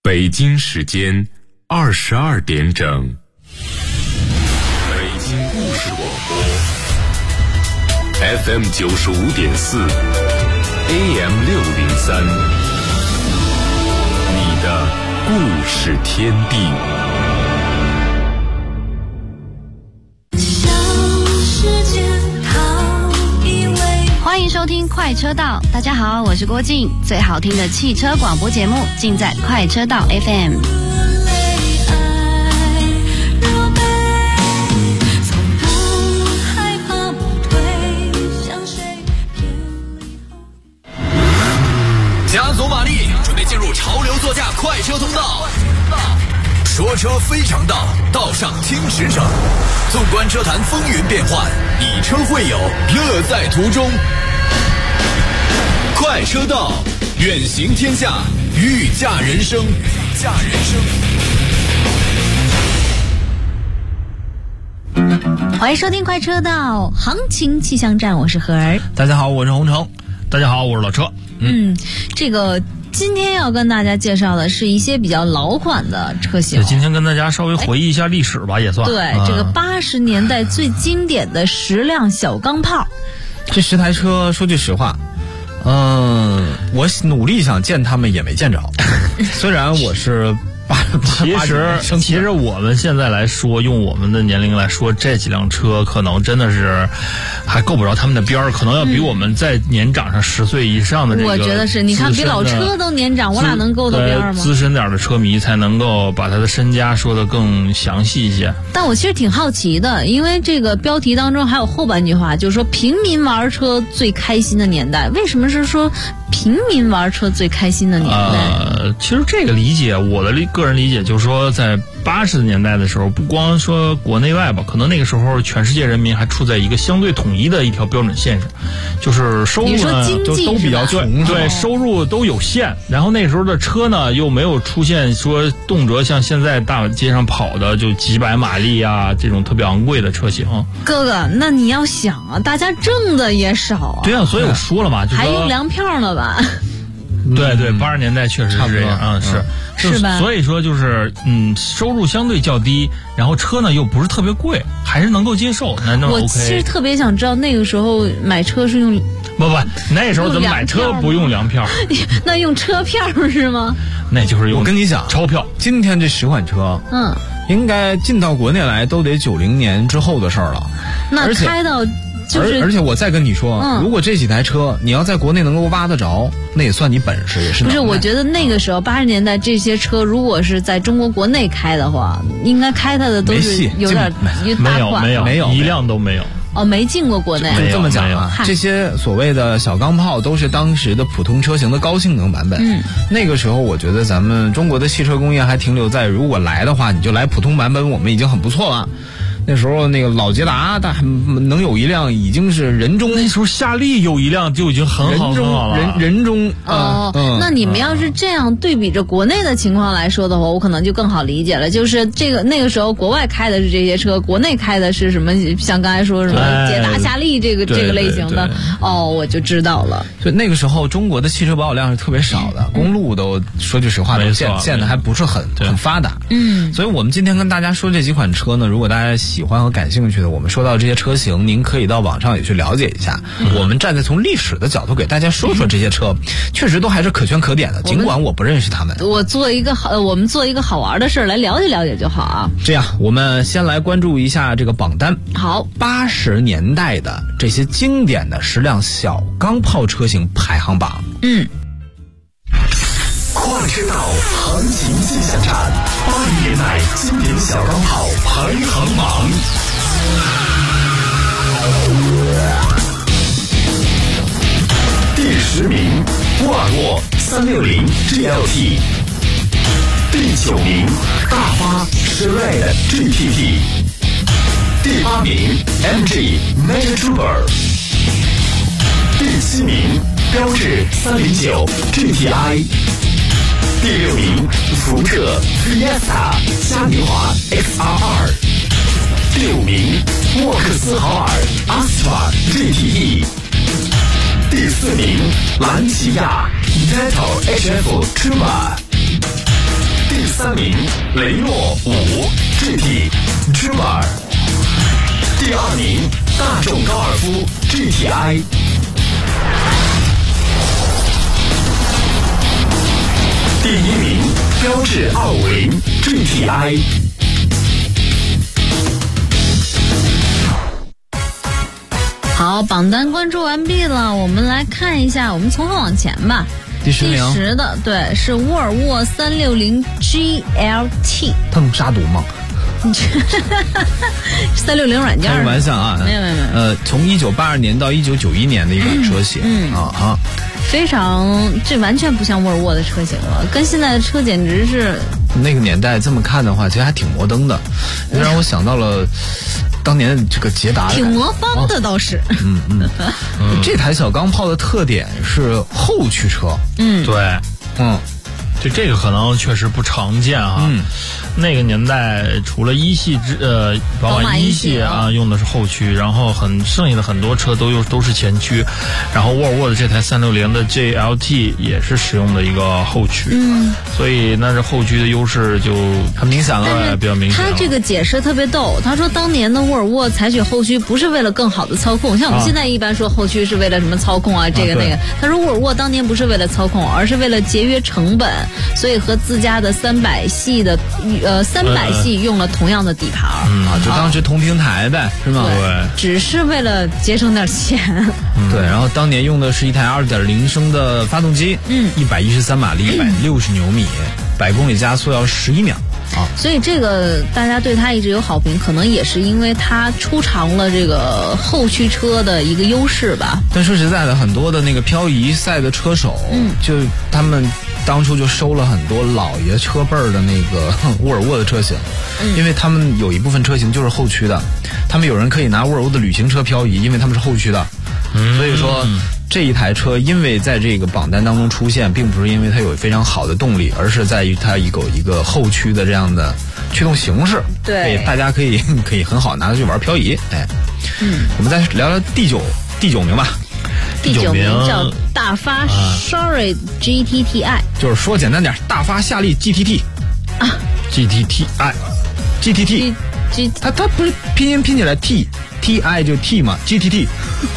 北京时间22点整，北京故事广播 FM 95.4 AM 603，你的故事天地。 欢迎收听快车道，大家好，我是郭静，最好听的汽车广播节目尽在快车道 FM。 加足马力，准备进入潮流座驾快车通道。说车非常道，道上听驰骋。纵观车坛风云变幻，以车会友，乐在途中。快车道，远行天下，御驾人生。 欢迎收听快车道行情气象站，我是何儿。 大家好，我是洪城。 大家好，我是老车。 这个今天要跟大家介绍的是一些比较老款的车型。 今天跟大家稍微回忆一下历史吧，也算。 对，这个80年代最经典的10辆小钢炮。 这10台车，说句实话，我努力想见他们也没见着。虽然我是其实我们现在来说，用我们的年龄来说，这几辆车可能真的是还够不着他们的边儿，可能要比我们再年长上10岁以上的这个， 我觉得是，你看比老车都年长，我俩能够得边儿吗？ 资深点的车迷才能够把他的身家说得更详细一些。 但我其实挺好奇的，因为这个标题当中还有后半句话，就是说平民玩车最开心的年代。为什么是说平民玩车最开心的年代？ 其实这个理解，我的个人理解就是说，在80年代的时候，不光说国内外吧，可能那个时候全世界人民还处在一个相对统一的一条标准线上，就是收入呢都比较穷， 对，收入都有限。然后那时候的车呢，又没有出现说动辄像现在大街上跑的就几百马力啊这种特别昂贵的车型。 哥哥，那你要想啊，大家挣的也少啊。 对啊，所以我说了嘛，就是还用粮票呢吧？ 对80年代确实是这样， 是吧？ 所以说就是收入相对较低，然后车呢又不是特别贵，还是能够接受，那 OK。 我其实特别想知道那个时候买车是用不，那时候怎么买车不用粮票？ 那用车票是吗？ 那就是用。 我跟你讲， 钞票。 今天这10款车，应该进到国内来都得90年之后的事儿了。 那开到。 而且我再跟你说，如果这几台车你要在国内能够挖得着，那也算你本事，也是。 不是，我觉得那个时候80年代这些车，如果是在中国国内开的话，应该开它的都是有点大款， 没有一辆都没有。 哦，没进过国内。 就这么讲啊，这些所谓的小钢炮都是当时的普通车型的高性能版本。那个时候我觉得咱们中国的汽车工业还停留在，如果来的话你就来普通版本，我们已经很不错了。那时候那个老捷达能有一辆已经是人中， 那时候夏利有一辆就已经很好了。 人中那你们要是这样对比着国内的情况来说的话，我可能就更好理解了。就是那个时候国外开的是这些车，国内开的是什么？像刚才说什么捷达、夏利这个类型的，我就知道了。 所以那个时候中国的汽车保有量是特别少的，公路都说句实话都建的还不是很发达。所以我们今天跟大家说这几款车呢，如果大家喜欢和感兴趣的，我们说到这些车型，您可以到网上也去了解一下。我们站在从历史的角度给大家说说这些车，确实都还是可圈可点的，尽管我不认识他们。 我们做一个好玩的事来了解了解就好啊。 这样，我们先来关注一下这个榜单。 好 ，80年代的这些经典的10辆小钢炮车型排行榜。 快车道行情气象站，80年代经典小钢炮排行榜。第10名，沃尔沃360 GLT。第9名，大发 Charade GTT。第8名 ，MG Mega Trooper。第7名，标致309 GTI。第6名，福特 Fiesta 嘉年华 XR2。第5名，沃克斯豪尔 Astra GTE。第4名，兰奇亚 Netto HF Truma。 3名雷诺5 GT Dreamer， 第2名大众高尔夫 GTI， 第1名标致250 GTI。 好，榜单关注完毕了，我们来看一下，我们从后往前吧。 第10名， 第10的对是沃尔沃360 GLT。 它能杀毒吗 ？360软件。 开玩笑啊， 没有。 从1982年到1991年的一款车型， 非常，这完全不像沃尔沃的车型了，跟现在的车简直是。 那个年代这么看的话，其实还挺摩登的，让我想到了当年这个捷达， 挺魔方的倒是。 这台小钢炮的特点是后驱车。 对，就这个可能确实不常见啊。那个年代除了宝马一系啊用的是后驱，然后剩下的很多车都是前驱，然后沃尔沃的这台360的 GLT 也是使用的一个后驱，所以那这后驱的优势就很明显了，比较明显了。 他这个解释特别逗，他说当年的沃尔沃采取后驱不是为了更好的操控，像我们现在一般说后驱是为了什么操控啊，这个那个。他说沃尔沃当年不是为了操控，而是为了节约成本，所以和自家的300系用了同样的底盘就当时同平台呗，是吗？ 对， 只是为了节省点钱。 对，然后当年用的是一台2.0升的发动机，113马力，160牛米，100公里加速要11秒。 所以这个大家对它一直有好评，可能也是因为它出尝了这个后驱车的一个优势吧。 但说实在的，很多的那个漂移赛的车手，就他们当初就收了很多老爷车辈儿的那个沃尔沃的车型，因为他们有一部分车型就是后驱的，他们有人可以拿沃尔沃的旅行车漂移，因为他们是后驱的，所以说这一台车因为在这个榜单当中出现，并不是因为它有非常好的动力，而是在于它有一个后驱的这样的驱动形式， 对， 大家可以很好拿它去玩漂移。我们再聊聊第九名吧。 第9名叫大发 Sorry GTTI， 就是说简单点，大发夏利 GTT GTT，它不是拼音拼起来 TI 就 T 嘛 GTT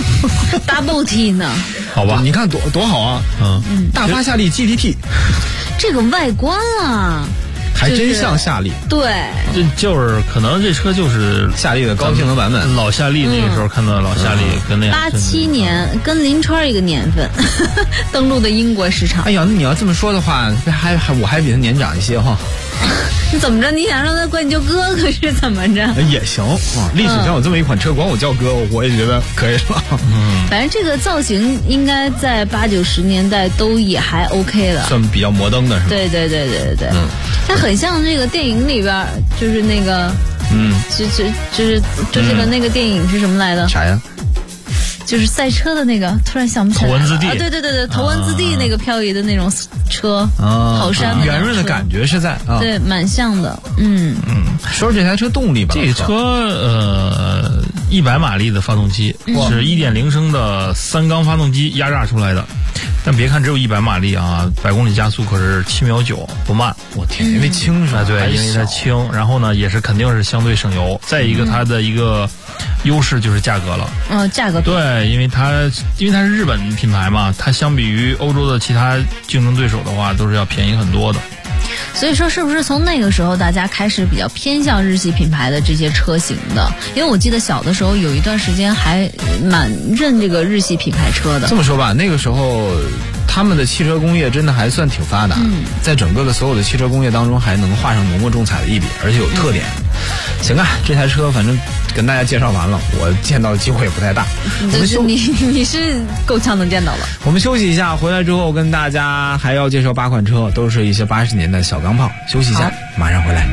double T 呢？ 好吧，你看多好啊！大发夏利 GTT， 这个外观啊。 还真像夏利， 对， 这就是可能这车就是夏利的高性能版本。 老夏利那个时候看到老夏利跟那 87年跟林川一个年份登陆的英国市场。 哎呀，那你要这么说的话，我还比他年长一些哈。 你怎么着？你想让他管你叫哥哥是怎么着？ 也行啊，历史上有这么一款车，管我叫哥，我也觉得可以了。 反正这个造型应该在80、90年代都也还 OK 的， 算比较摩登的是吧？ 对。它很像这个电影里边，就是那个，就是周杰伦那个电影是什么来的？ 啥呀？ 就是赛车的那个，突然想不起来。 头文字 D， 对，头文字 D 那个漂移的那种车，跑山的圆润的感觉是在对，蛮像的。 说说这台车动力吧。 这车100马力的发动机，是1.0升的3缸发动机压榨出来的。但别看只有100马力啊，100公里加速可是7秒9，不慢。 我天，因为轻是吧？ 对，因为它轻，然后呢也是肯定是相对省油。再一个，它的一个优势就是价格了。 价格对，因为它是日本品牌嘛，它相比于欧洲的其他竞争对手的话，都是要便宜很多的。 所以说，是不是从那个时候大家开始比较偏向日系品牌的这些车型的？因为我记得小的时候有一段时间还蛮认这个日系品牌车的。 这么说吧，那个时候他们的汽车工业真的还算挺发达，在整个的所有的汽车工业当中还能画上浓墨重彩的一笔，而且有特点。行啊，这台车反正跟大家介绍完了，我见到的机会也不太大。 你是够呛能见到了。 我们休息一下，回来之后跟大家还要介绍8款车，都是一些80年代小钢炮。休息一下，马上回来。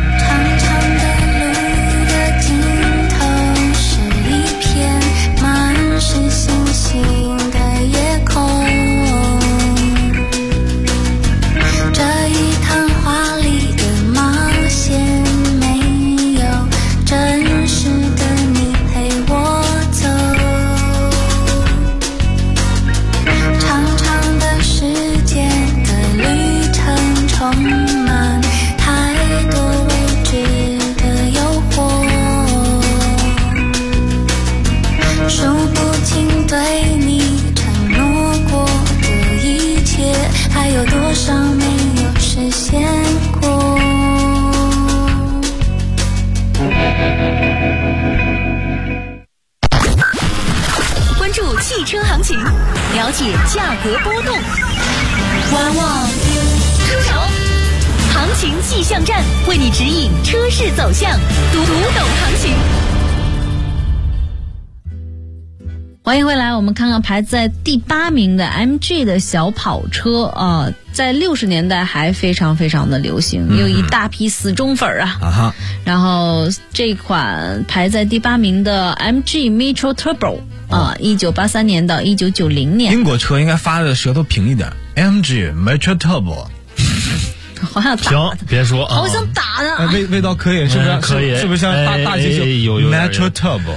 充满太多少没有实现过。 关注汽车行情，了解价格波动，观望车手行情气象站为你指引车市走向，读懂行情。 欢迎回来，我们看看排在第8名的 MG 的小跑车啊，在60年代还非常非常的流行，有一大批死忠粉啊。然后这款排在第8名的 MG Metro Turbo 啊，1983年到1990年。 英国车应该发的舌头平一点 ，MG Metro Turbo。 好想打行，别说啊， 好想打他。 味道可以，是不是？ 可以， 是不是像大街就有 Metro Turbo？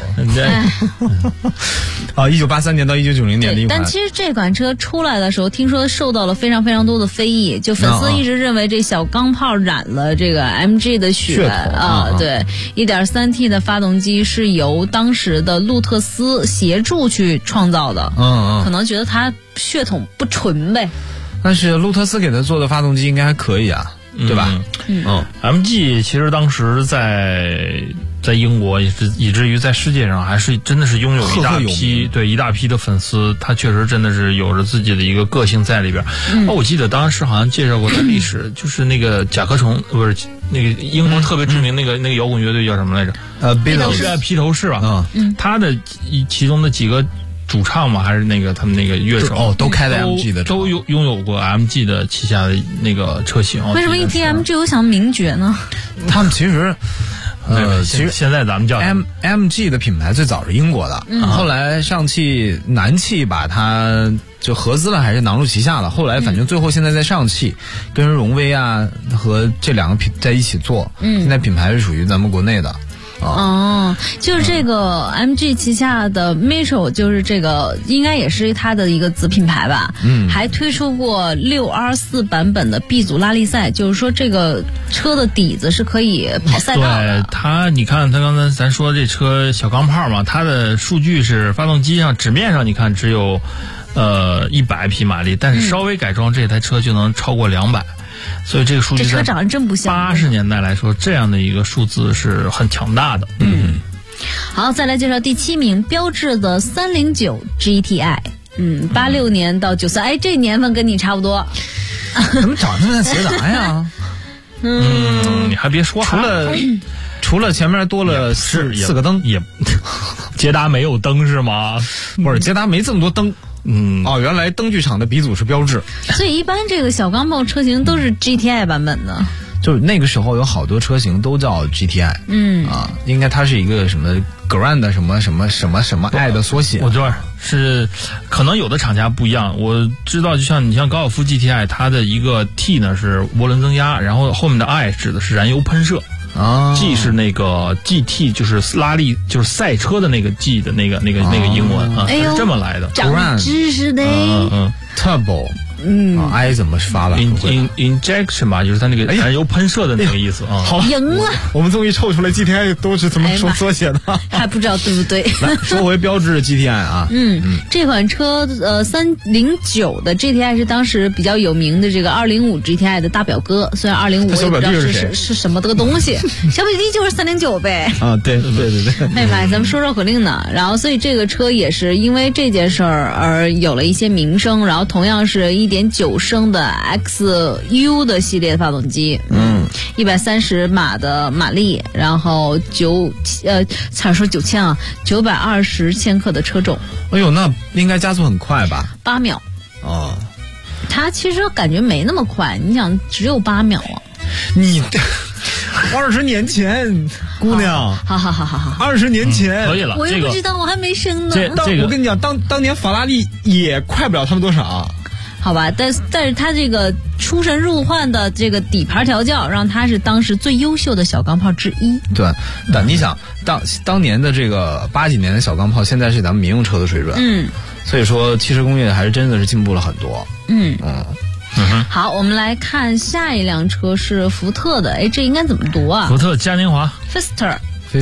啊，1983年到1990年的一款。 但其实这款车出来的时候，听说受到了非常非常多的非议，就粉丝一直认为这小钢炮染了这个 MG 的血啊。对，1.3T 的发动机是由当时的路特斯协助去创造的。可能觉得它血统不纯呗。 但是路特斯给他做的发动机应该还可以啊，对吧 ？MG 其实当时在英国以至于在世界上还是真的是拥有一大批的粉丝，他确实真的是有着自己的一个个性在里边。我记得当时好像介绍过他历史，就是那个甲壳虫不是那个英国特别知名那个摇滚乐队叫什么来着？披头士吧。他的其中的几个主唱嘛，还是那个他们那个乐手都开的 MG 的车， 都拥有过 MG 的旗下的那个车型。 为什么一提 MG 我想名爵呢？ 他们其实现在咱们叫 MG 的品牌最早是英国的，后来上汽、南汽把它就合资了，还是囊入旗下了。后来反正最后现在在上汽跟荣威啊和这两个在一起做，现在品牌是属于咱们国内的。 就是这个 MG 旗下的 Metro， 就是这个应该也是它的一个子品牌吧。还推出过624版本的 B 组拉力赛，就是说这个车的底子是可以跑赛道的。 对它，你看它刚才咱说这车小钢炮嘛，它的数据是发动机上纸面上你看只有100匹马力，但是稍微改装这台车就能超过200。所以这个数据这车长得真不像。 80年代来说，这样的一个数字是很强大的。 好，再来介绍第7名，标致的309 GTI。86年到93，哎，这年份跟你差不多。 怎么长得那么像捷达呀？ 你还别说， 除了前面多了四个灯， 也捷达没有灯是吗？ 不是，捷达没这么多灯。原来灯具厂的鼻祖是标致， 所以一般这个小钢炮车型都是 GTI 版本的。 就是那个时候有好多车型都叫 GTI，应该它是一个什么 Grand 什么 I 的缩写。 我知道是，可能有的厂家不一样。我知道，就像你像高尔夫 GTI， 它的一个 T 呢是涡轮增压，然后后面的 I 指的是燃油喷射。G 是那个 GT， 就是拉力，就是赛车的那个 G 的那个英文啊，是这么来的。 长知识的。 I 怎么发了 ？injection 吧，就是它那个燃油喷射的那个意思啊。 好，赢了，我们终于凑出来 GTI 都是怎么缩写的， 还不知道对不对？ 来说回标致的 GTI 啊， 这款车309的 GTI 是当时比较有名的这个205 GTI 的大表哥，虽然205我也不知道是什么的个东西，小表弟就是309呗。 对。 哎妈呀，咱们说绕口令呢。然后，所以这个车也是因为这件事儿而有了一些名声。然后，同样是1.9升的 XU 的系列发动机，130马的马力，然后差点说9000啊，920千克的车重。 哎呦，那应该加速很快吧 ？8秒。它其实感觉没那么快，你想只有8秒啊？ 你20年前，姑娘， 好 ，20年前可以了。 我又不知道，我还没生呢。 我跟你讲，当年法拉利也快不了他们多少。 好吧，但是它这个出神入化的这个底盘调教，让它是当时最优秀的小钢炮之一。 对，但你想，当年的这个80几年的小钢炮，现在是咱们民用车的水准。所以说汽车工业还是真的是进步了很多。 好，我们来看下一辆车是福特的，这应该怎么读啊？ 福特嘉年华 Fiesta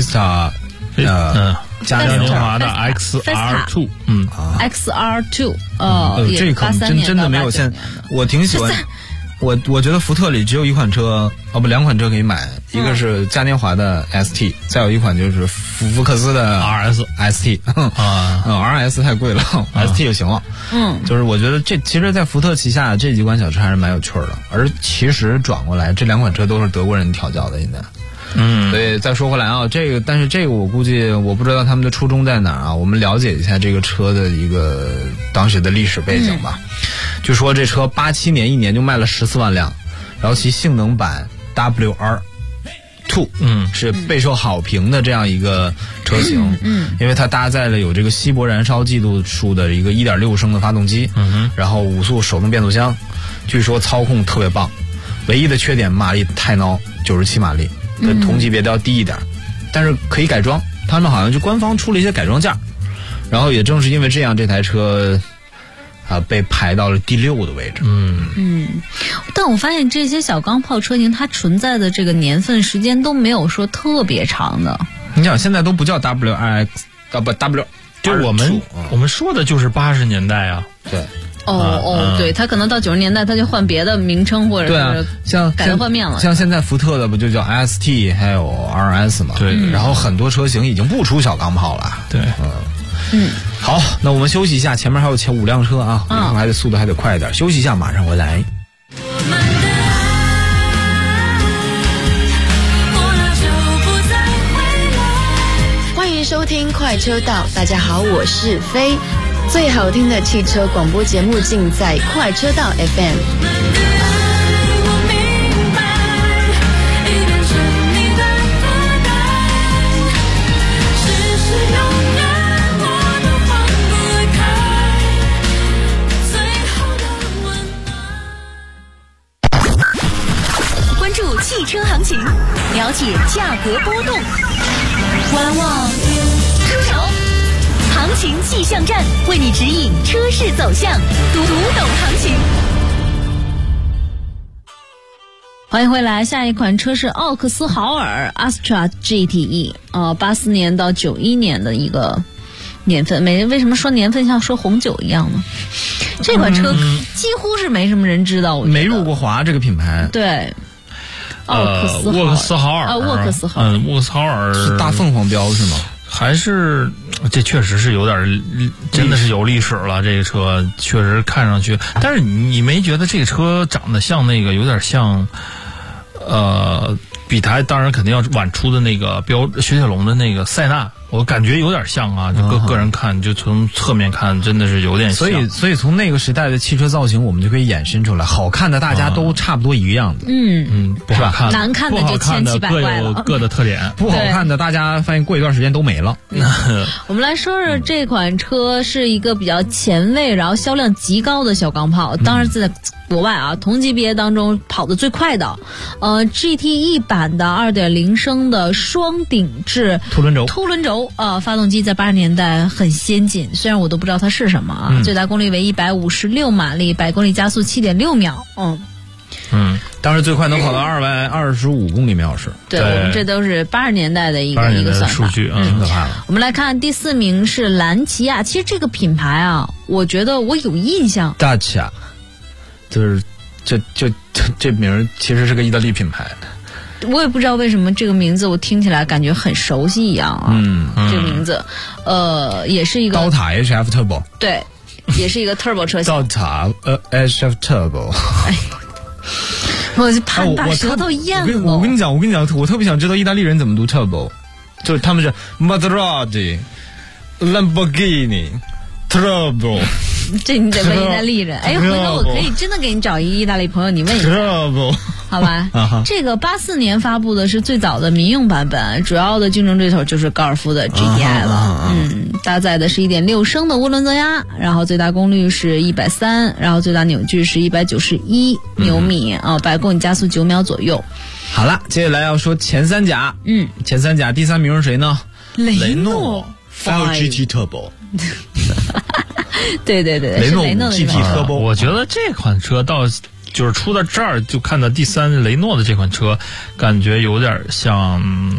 嘉年华的 XR2， XR2， 这个真的没有。现在我挺喜欢。 我觉得福特里只有一款车，两款车可以买，一个是嘉年华的 ST， 再有一款就是福克斯的 RS。ST RS 太贵了，ST 就行了。就是我觉得其实，在福特旗下这几款小车还是蛮有趣的，而其实转过来，这两款车都是德国人调教的，现在。所以再说回来啊，但是这个我估计我不知道他们的初衷在哪儿啊。我们了解一下这个车的一个当时的历史背景吧。据说这车87年一年就卖了14万辆，然后其性能版 WR2，是备受好评的这样一个车型。因为它搭载了有这个稀薄燃烧技术的一个 1.6 升的发动机，然后5速手动变速箱，据说操控特别棒。唯一的缺点马力太孬，97马力。跟同级别都要低一点，但是可以改装。他们好像就官方出了一些改装件，然后也正是因为这样，这台车被排到了第6的位置。 但我发现这些小钢炮车型，它存在的这个年份时间都没有说特别长的。 你想，现在都不叫 WRX， W， 就我们说的就是80年代啊。 对。 对，它可能到90年代，它就换别的名称或者是像改头换面了。 像现在福特的不就叫 ST 还有 RS 嘛？ 对。 然后很多车型已经不出小钢炮了。 对。 好，那我们休息一下，前面还有5辆车啊，以后还得速度还得快一点。休息一下，马上回来。 欢迎收听快车道，大家好，我是飞。最好听的汽车广播节目尽在快车道 FM。 关注汽车行情，了解价格波动，观望出手。行情气象站为你指引车市走向，读懂行情。 欢迎回来，下一款车是奥克斯豪尔 Astra GTE， 84年到91年的一个年份。为什么说年份像说红酒一样呢？这款车几乎是没什么人知道，我觉得没入过华这个品牌。 对。 沃克斯豪尔是大凤凰标是吗？ 还是这确实是有点，真的是有历史了。这个车确实看上去，但是你没觉得这个车长得像那个有点像，比它当然肯定要晚出的那个雪铁龙的那个塞纳，我感觉有点像啊。就个人看，就从侧面看，真的是有点像。 所以从那个时代的汽车造型，我们就可以衍生出来，好看的大家都差不多一个样子。 不好看， 难看的就千奇百怪了， 各有各的特点。 不好看的大家发现过一段时间都没了。 我们来说说这款车是一个比较前卫，然后销量极高的小钢炮。当然在国外啊，同级别当中跑得最快的，GTE 版的2.0升的双顶置凸轮轴发动机在80年代很先进，虽然我都不知道它是什么啊。最大功率为156马力，100公里加速7.6秒。 当时最快能跑到225公里每小时。 对，我们这都是80年代的一个算法数据， 挺可怕的。 我们来看第4名是兰奇亚，其实这个品牌啊，我觉得我有印象。 大奇亚，就是这名其实是个意大利品牌。 我也不知道为什么这个名字我听起来感觉很熟悉一样啊。这个名字，也是一个刀塔 HF Turbo。 对，也是一个 Turbo 车型。 刀塔HF Turbo。 我就怕把舌头咽了。 我跟你讲，我特别想知道意大利人怎么读 Turbo， 就是他们是 Maserati、Lamborghini、Turbo。 这你得问意大利人。回头我可以真的给你找一个意大利朋友，你问一下，好吧？这个84年发布的是最早的民用版本，主要的竞争对手就是高尔夫的 GTI 了。搭载的是1.6升的涡轮增压，然后最大功率是130，然后最大扭矩是191牛米，100公里加速9秒左右。 好了，接下来要说前3甲。前3甲第3名是谁呢？ 雷诺 5GT Turbo。 对， 雷诺 GT Turbo。 我觉得这款车就是出到这儿就看到第3雷诺的这款车，感觉有点像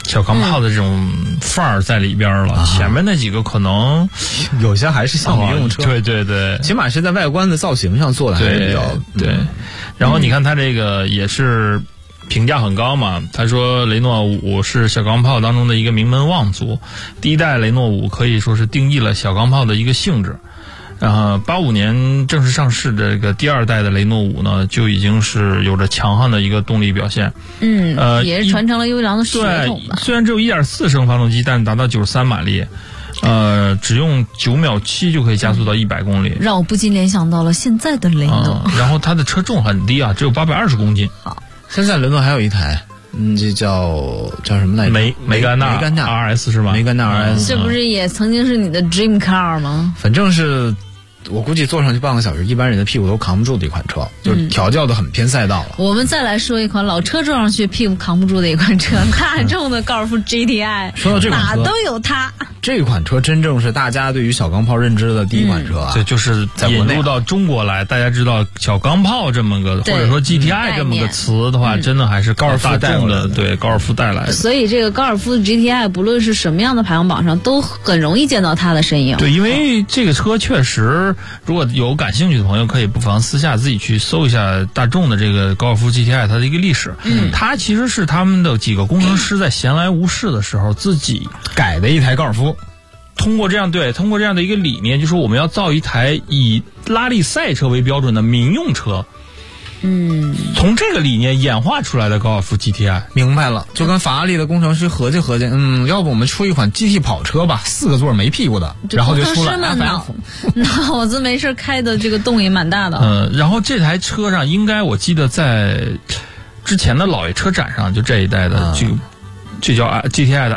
小钢炮的这种范儿在里边了。前面那几个可能有些还是像民用车， 对对对， 起码是在外观的造型上做的还是比较对。然后你看它这个也是评价很高嘛，他说雷诺5是小钢炮当中的一个名门望族，第一代雷诺5可以说是定义了小钢炮的一个性质。85年正式上市的这个第二代的雷诺5呢，就已经是有着强悍的一个动力表现。 也是传承了优良的血统吧。 虽然只有1.4升发动机，但达到93马力，只用9秒7就可以加速到100公里， 让我不禁联想到了现在的雷诺。 然后它的车重很低啊，只有820公斤。 好， 现在雷诺还有一台。这叫什么来着？ 梅甘娜 RS 是吧？ 梅甘娜 RS， 这不是也曾经是你的 dream car 吗？ 反正是，我估计坐上去半个小时，一般人的屁股都扛不住的一款车，就是调教的很偏赛道了。 我们再来说一款老车坐上去屁股扛不住的一款车，大众的高尔夫 GTI。 说到这款车， 哪都有它。 这款车真正是大家对于小钢炮认知的第一款车啊， 这就是引入到中国来，大家知道小钢炮这么个，或者说 GTI 这么个词的话，真的还是高尔夫带来的，对，高尔夫带来的。 所以这个高尔夫的 GTI 不论是什么样的排行榜上，都很容易见到它的身影。 对，因为这个车确实，如果有感兴趣的朋友，可以不妨私下自己去搜一下大众的这个高尔夫 GTI 它的一个历史。它其实是他们的几个工程师在闲来无事的时候自己改的一台高尔夫。 通过这样的一个理念，就是我们要造一台以拉力赛车为标准的民用车。从这个理念演化出来的高尔夫 GTI。 明白了，就跟法拉利的工程师合计，要不我们出一款 GT 跑车吧，4个座没屁股的，然后就出了 FF。 脑子没事开的这个洞也蛮大的。 然后这台车上应该我记得在之前的老爷车展上，就这一代的这叫 GTI 的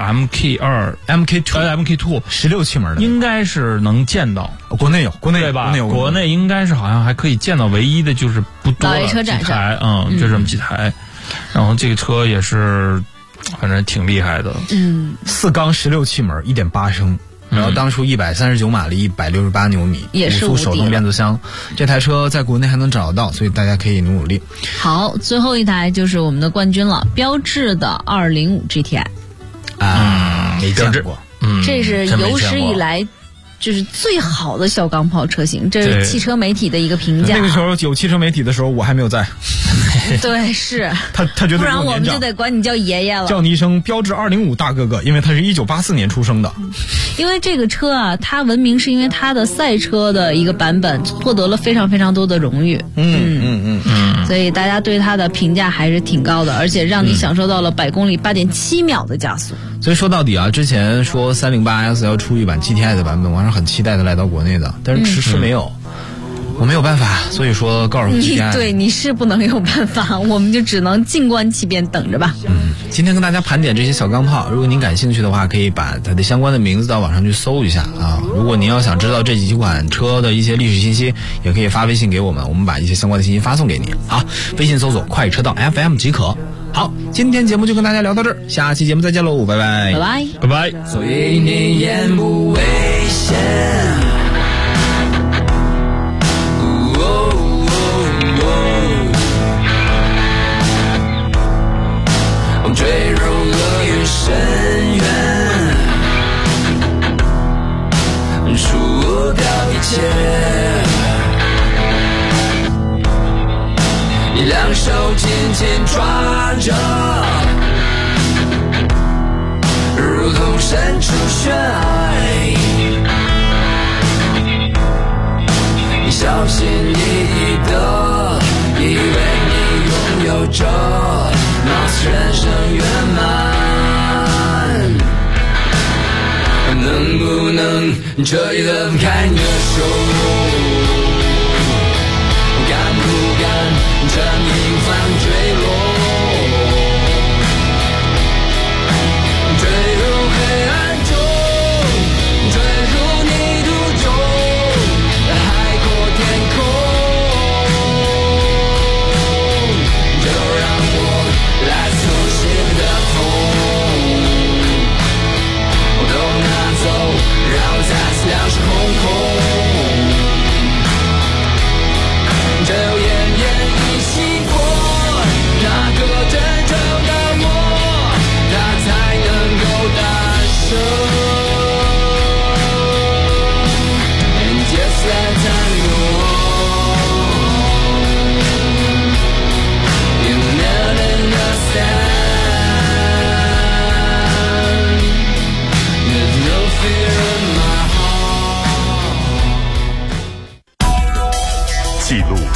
MK2 16气门的， 应该是能见到。 国内有， 对吧？国内应该是好像还可以见到，唯一的就是不多的几台，就这么几台。然后这个车也是，反正挺厉害的。 4缸16气门，1.8升。然后当初139马力，168牛米， 也是 5速手动变速箱。这台车在国内还能找得到，所以大家可以努力。 好，最后一台就是我们的冠军了，标致的205 GTI。 没见过。 这是有史以来就是最好的小钢炮车型，这是汽车媒体的一个评价。 那个时候有汽车媒体的时候，我还没有在。 对，是他觉得不然我们就得管你叫爷爷了， 叫你一声标致205大哥哥，因为他是1984年出生的。 因为这个车啊，它闻名是因为它的赛车的一个版本获得了非常非常多的荣誉。所以大家对它的评价还是挺高的，而且让你享受到了100公里8.7秒的加速。 所以说到底啊，之前说308S要出一版 GTI 的版本，我是很期待的来到国内的，但是迟迟没有。我没有办法，所以说高尔夫 GTI， 对，你是不能有办法，我们就只能静观其变，等着吧。 今天跟大家盘点这些小钢炮，如果您感兴趣的话，可以把它的相关的名字到网上去搜一下啊。如果您要想知道这几款车的一些历史信息，也可以发微信给我们，我们把一些相关的信息发送给你。好，微信搜索快车道 FM 即可。好，今天节目就跟大家聊到这儿，下期节目再见喽，拜拜， 拜拜， 拜拜。 所以你言不危险。坠入厄运深渊，除掉一切，两手紧紧抓着，如同伸出悬崖，你小心翼翼的以为你拥有着貌似人生圆满，能不能彻底的放开你的手？敢不敢趁迎风坠落？坠入黑暗中，坠入泥土中，海阔天空。就让我来粗细的痛，我都拿走，让我再次两手空空。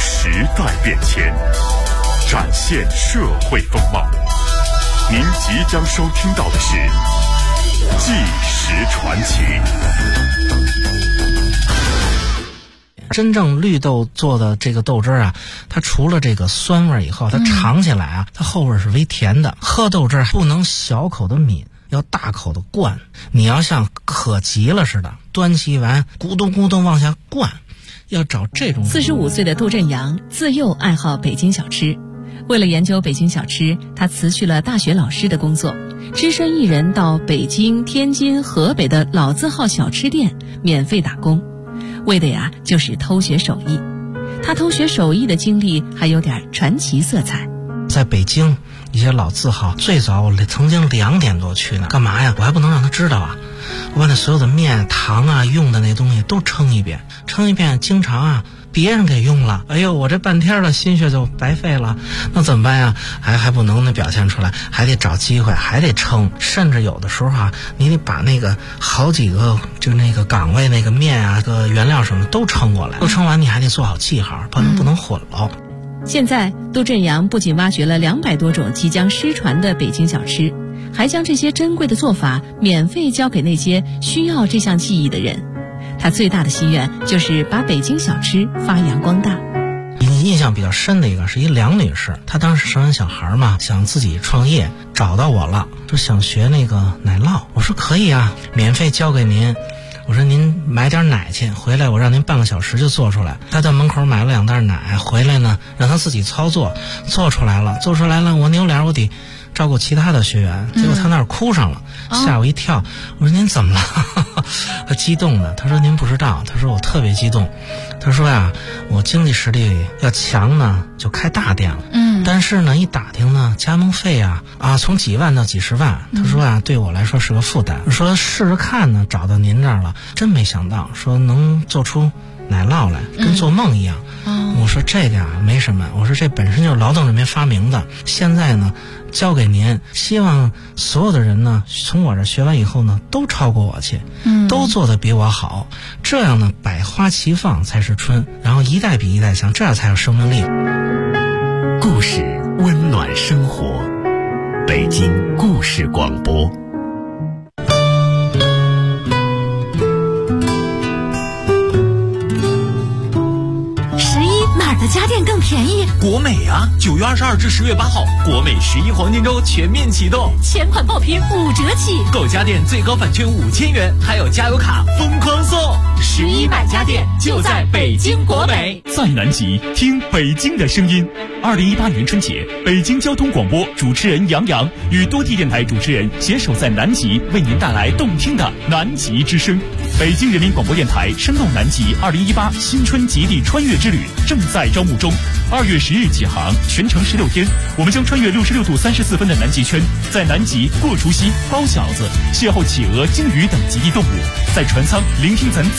时代变迁，展现社会风貌。您即将收听到的是《纪实传奇》。 真正绿豆做的这个豆汁啊，它除了这个酸味以后，它尝起来啊，它后味是微甜的。喝豆汁不能小口的抿，要大口的灌。你要像渴急了似的，端起碗咕咚咕咚往下灌，要找这种。 45岁的杜振阳自幼爱好北京小吃，为了研究北京小吃，他辞去了大学老师的工作，只身一人到北京、天津、河北的老字号小吃店免费打工，为的呀就是偷学手艺。他偷学手艺的经历还有点传奇色彩。 在北京一些老字号，最早我曾经2点多去呢，干嘛呀？我还不能让他知道啊！我把那所有的面、糖啊、用的那东西都称一遍，经常啊别人给用了，哎呦，我这半天了，心血就白费了，那怎么办呀？还不能表现出来，还得找机会，还得称，甚至有的时候啊，你得把那个好几个就那个岗位那个面啊、个原料什么都称过来，都称完你还得做好记号，不能混了。 现在杜振阳不仅挖掘了200多种即将失传的北京小吃，还将这些珍贵的做法免费教给那些需要这项技艺的人。他最大的心愿就是把北京小吃发扬光大。 印象比较深的一个是一梁女士，她当时生完小孩嘛，想自己创业，找到我了，说想学那个奶酪。我说可以啊，免费教给您。我说您买点奶去，回来我让您半个小时就做出来。他在门口买了2袋奶，回来呢让他自己操作，做出来了，我扭脸我得照顾其他的学员，结果他那儿哭上了，吓我一跳。我说您怎么了？他激动的，他说您不知道，他说我特别激动。他说呀，我经济实力要强呢，就开大店了。但是呢，一打听呢，加盟费啊从几万到几十万。他说啊，对我来说是个负担。说试试看呢，找到您这儿了，真没想到，说能做出奶酪来，跟做梦一样。我说这个呀没什么，我说这本身就是劳动人民发明的，现在呢交给您，希望所有的人呢从我这学完以后呢都超过我去，都做得比我好，这样呢百花齐放才是春，然后一代比一代强，这样才有生命力。 故事温暖生活，北京故事广播。 家电更便宜， 国美啊！9月22至10月8号，国美11黄金周全面启动， 前款爆品5折起， 购家电最高返券5000元，还有加油卡疯狂送。 11买家电就在北京国美， 在南极听北京的声音。2018年春节，北京交通广播主持人杨洋与多地电台主持人携手在南极，为您带来动听的南极之声。北京人民广播电台深到南极2018新春极地穿越之旅正在招募中，2月10日起航，全程16天，我们将穿越66度34分的南极圈，在南极过除夕、包饺子，邂逅企鹅、鲸鱼等极地动物，在船舱聆听咱